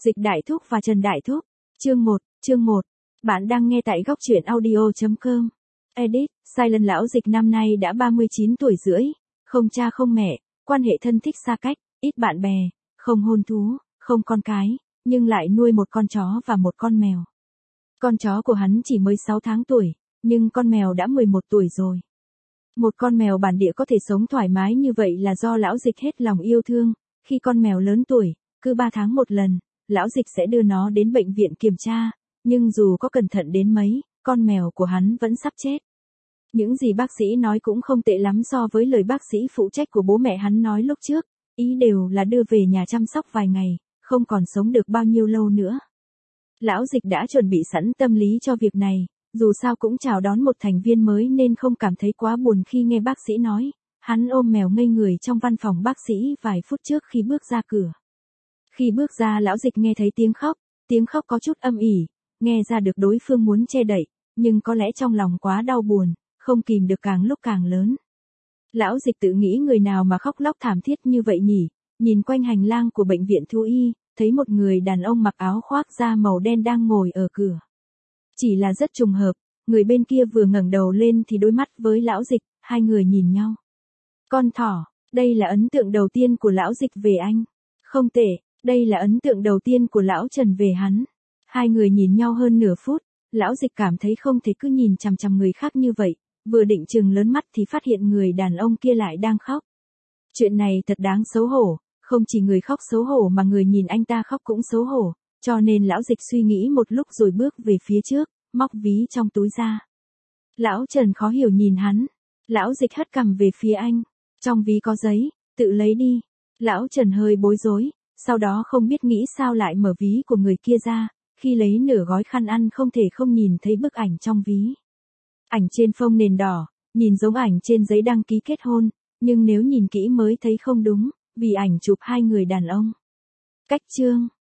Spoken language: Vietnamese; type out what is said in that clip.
Dịch Đại Thúc và Trần Đại Thúc. Chương 1. Bạn đang nghe tại góc truyện audio.com. Edit, Silent lão Dịch năm nay đã 39 tuổi rưỡi, không cha không mẹ, quan hệ thân thích xa cách, ít bạn bè, không hôn thú, không con cái, nhưng lại nuôi một con chó và một con mèo. Con chó của hắn chỉ mới 6 tháng tuổi, nhưng con mèo đã 11 tuổi rồi. Một con mèo bản địa có thể sống thoải mái như vậy là do lão Dịch hết lòng yêu thương. Khi con mèo lớn tuổi, cứ 3 tháng một lần, lão Dịch sẽ đưa nó đến bệnh viện kiểm tra, nhưng dù có cẩn thận đến mấy, con mèo của hắn vẫn sắp chết. Những gì bác sĩ nói cũng không tệ lắm so với lời bác sĩ phụ trách của bố mẹ hắn nói lúc trước, ý đều là đưa về nhà chăm sóc vài ngày, không còn sống được bao nhiêu lâu nữa. Lão Dịch đã chuẩn bị sẵn tâm lý cho việc này, dù sao cũng chào đón một thành viên mới nên không cảm thấy quá buồn khi nghe bác sĩ nói. Hắn ôm mèo ngây người trong văn phòng bác sĩ vài phút trước khi bước ra cửa. Khi bước ra lão Dịch nghe thấy tiếng khóc có chút âm ỉ, nghe ra được đối phương muốn che đậy, nhưng có lẽ trong lòng quá đau buồn, không kìm được càng lúc càng lớn. Lão Dịch tự nghĩ người nào mà khóc lóc thảm thiết như vậy nhỉ, nhìn quanh hành lang của bệnh viện thú y, thấy một người đàn ông mặc áo khoác da màu đen đang ngồi ở cửa. Chỉ là rất trùng hợp, người bên kia vừa ngẩng đầu lên thì đối mắt với lão Dịch, hai người nhìn nhau. Con thỏ, đây là ấn tượng đầu tiên của lão Dịch về anh. Không tệ, đây là ấn tượng đầu tiên của lão Trần về hắn. Hai người nhìn nhau hơn nửa phút, lão Dịch cảm thấy không thể cứ nhìn chằm chằm người khác như vậy, vừa định chừng lớn mắt thì phát hiện người đàn ông kia lại đang khóc. Chuyện này thật đáng xấu hổ, không chỉ người khóc xấu hổ mà người nhìn anh ta khóc cũng xấu hổ, cho nên lão Dịch suy nghĩ một lúc rồi bước về phía trước, móc ví trong túi ra. Lão Trần khó hiểu nhìn hắn, lão Dịch hất cằm về phía anh. Trong ví có giấy, tự lấy đi. Lão Trần hơi bối rối, sau đó không biết nghĩ sao lại mở ví của người kia ra, khi lấy nửa gói khăn ăn không thể không nhìn thấy bức ảnh trong ví. Ảnh trên phông nền đỏ, nhìn giống ảnh trên giấy đăng ký kết hôn, nhưng nếu nhìn kỹ mới thấy không đúng, vì ảnh chụp hai người đàn ông. Cách chương,